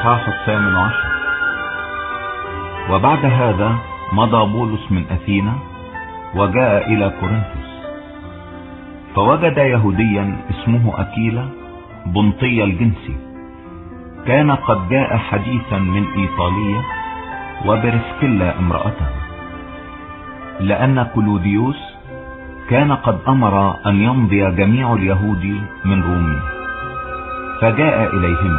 الإصحاح 18. وبعد هذا مضى بولس من أثينا وجاء إلى كورنثوس، فوجد يهوديا اسمه أكيلا بنطي الجنسي، كان قد جاء حديثا من إيطالية وبرسكيلا امرأته، لأن كلوديوس كان قد أمر أن يمضي جميع اليهود من رومي، فجاء إليهما،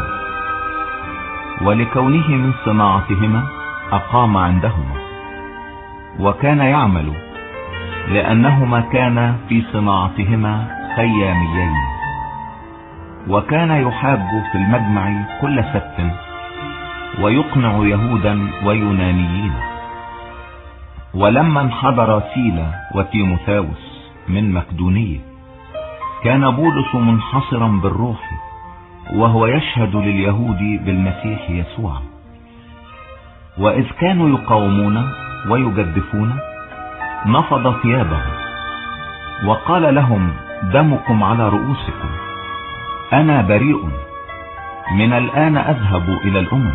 ولكونه من صناعتهما أقام عندهما، وكان يعمل لأنهما كان في صناعتهما خياميين، وكان يحاج في المجمع كل سبت ويقنع يهودا ويونانيين. ولما انحدر سيلا وتيموثاوس من مقدونية، كان بولس منحصرا بالروح وهو يشهد لليهود بالمسيح يسوع. وإذ كانوا يقاومون ويجدفون، نفض ثيابه وقال لهم: دمكم على رؤوسكم، أنا بريء، من الآن أذهب إلى الأمم.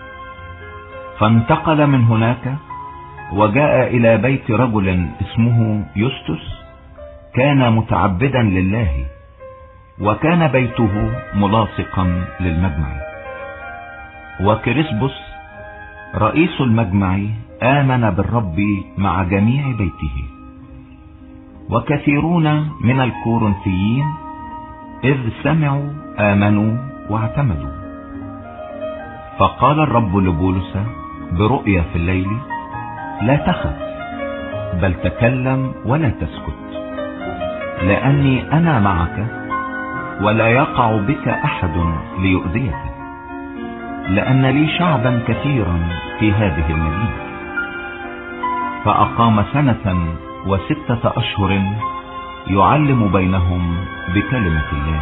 فانتقل من هناك وجاء إلى بيت رجل اسمه يوستس، كان متعبدا لله، وكان بيته ملاصقا للمجمع. وكريسبوس رئيس المجمع آمن بالرب مع جميع بيته، وكثيرون من الكورنثيين إذ سمعوا آمنوا واعتمدوا. فقال الرب لبولس برؤيا في الليل: لا تخف، بل تكلم ولا تسكت، لأني أنا معك، ولا يقع بك أحد ليؤذيك، لأن لي شعبا كثيرا في هذه المدينة. فأقام 1 و6 أشهر يعلم بينهم بكلمة الله.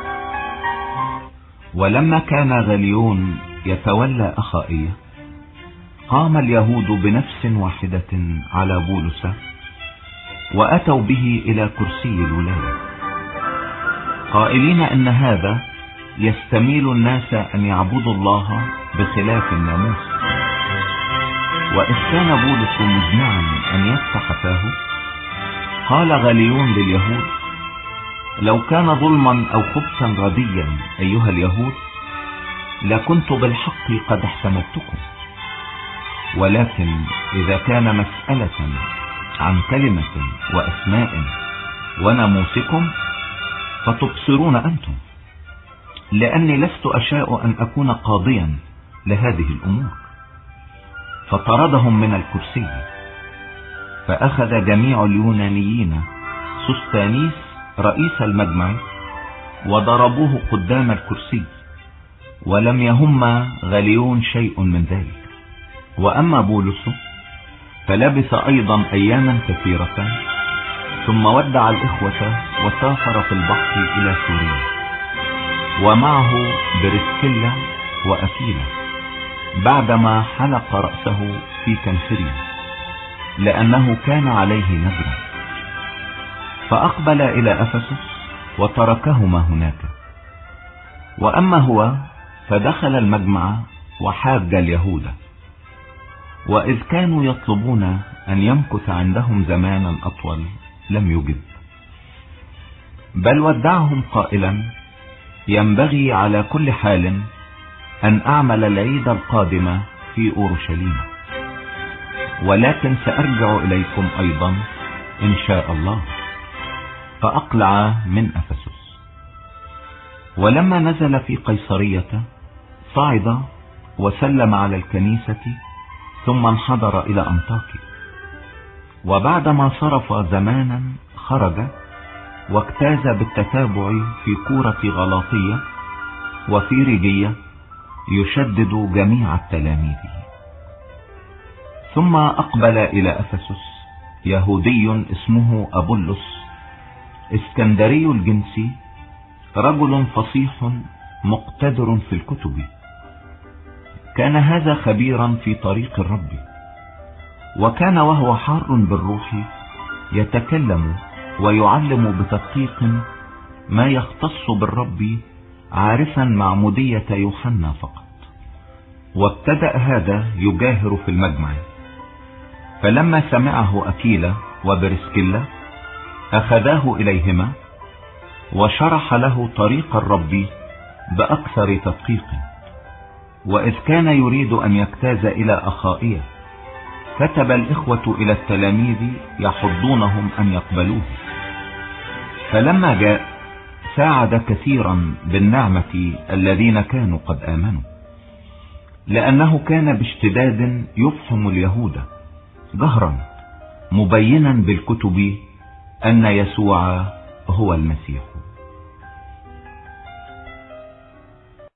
ولما كان غليون يتولى أخائية، قام اليهود بنفس واحدة على بولس، وأتوا به إلى كرسي الولاية، قائلين أن هذا يستميل الناس أن يعبدوا الله بخلاف الناموس. وإذ كان بولس مجمعا أن يفتح فاه، قال غليون لليهود: لو كان ظلما أو خبثا رديا أيها اليهود، لكنت بالحق قد احتملتكم، ولكن إذا كان مسألة عن كلمة وأسماء وناموسكم، فتبصرون أنتم، لأني لست أشاء أن أكون قاضيا لهذه الأمور. فطردهم من الكرسي. فأخذ جميع اليونانيين سوستانيس رئيس المجمع وضربوه قدام الكرسي، ولم يهم غليون شيء من ذلك. وأما بولس فلبث أيضا أياما كثيرة، ثم ودع الإخوة وسافر في البحر إلى سوريا، ومعه برسكيلا وأكيلا، بعدما حلق رأسه في كنفريا، لأنه كان عليه نذر. فأقبل إلى أفسس وتركهما هناك. وأما هو فدخل المجمع وحاج اليهود، وإذ كانوا يطلبون أن يمكث عندهم زمانا أطول لم يجب، بل ودعهم قائلا: ينبغي على كل حال أن أعمل العيد القادم في أورشليم، ولكن سأرجع إليكم أيضا إن شاء الله. فأقلع من أفسس. ولما نزل في قيصرية، صعد وسلم على الكنيسة، ثم انحدر إلى أنطاكيا. وبعدما صرف زمانا خرج واجتاز بالتتابع في كورة غلاطية وفي ريجية، يشدد جميع التلاميذ. ثم أقبل إلى أفسس يهودي اسمه أبولس، اسكندري الجنس، رجل فصيح مقتدر في الكتب. كان هذا خبيرا في طريق الرب، وكان وهو حار بالروح يتكلم ويعلم بتدقيق ما يختص بالرب، عارفا معمودية يوحنا فقط. وابتدأ هذا يجاهر في المجمع. فلما سمعه أكيلا وبرسكيلا أخذاه إليهما وشرح له طريق الرب بأكثر تدقيق. وإذ كان يريد أن يجتاز إلى أخائية كتب الإخوة إلى التلاميذ يحضونهم أن يقبلوه. فلما جاء ساعد كثيرا بالنعمة الذين كانوا قد آمنوا، لأنه كان باشتداد يفهم اليهود جهرا مبينا بالكتب أن يسوع هو المسيح.